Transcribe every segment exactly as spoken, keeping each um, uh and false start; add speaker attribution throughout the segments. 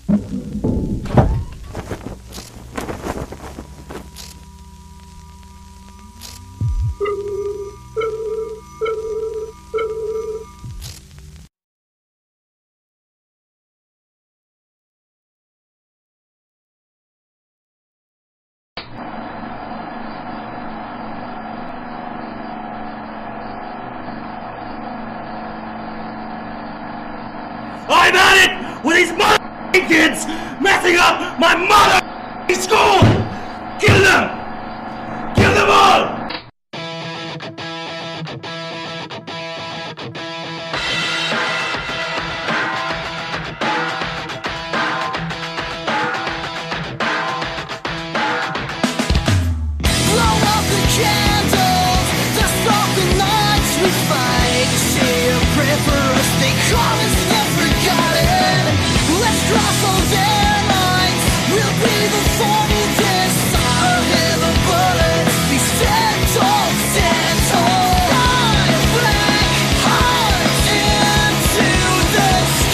Speaker 1: I'm at it with these mother kids messing up my mother school! Kill them! Kill them all!
Speaker 2: Blow out the candles, dust off the nights we fight. Say a prayer for us, they call us the forgotten. Let's cross all their lines, we'll be the forty deaths. I'll hear the bullets, we stand tall, stand tall. Fly black hearts into the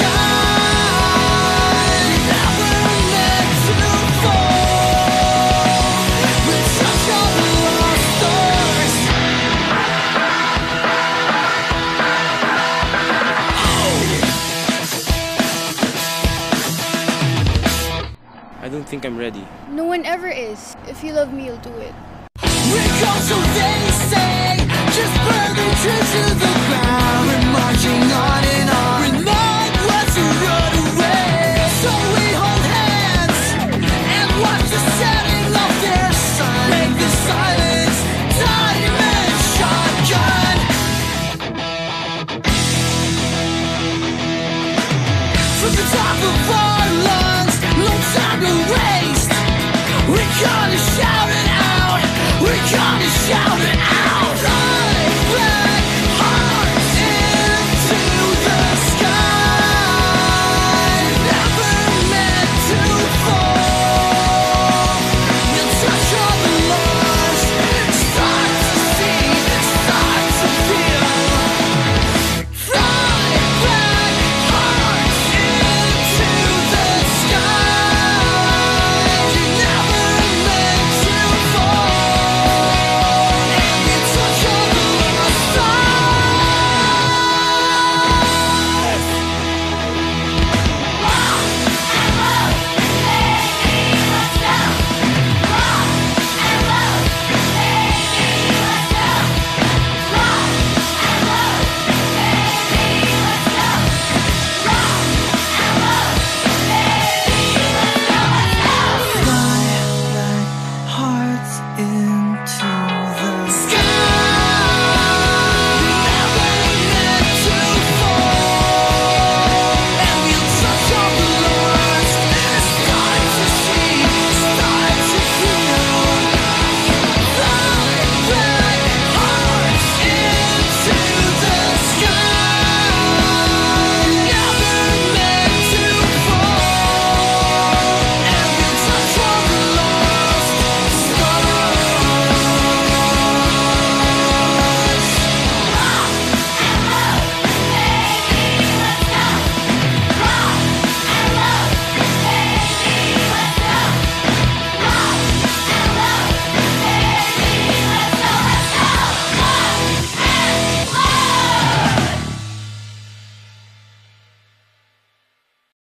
Speaker 2: sky. Now we're meant to fall. We'll touch all the lost stars.
Speaker 3: I don't think I'm ready.
Speaker 4: No one ever is. If you love me, you'll do it.
Speaker 2: We're called, so they say, just burn the truth to the ground. We're marching on and on. We're not what to run away. So we hold hands and watch the setting of their sun. Make the silence diamond shotgun. From the top of our lungs, no time to waste. We're gonna shout it out. We're gonna shout it out.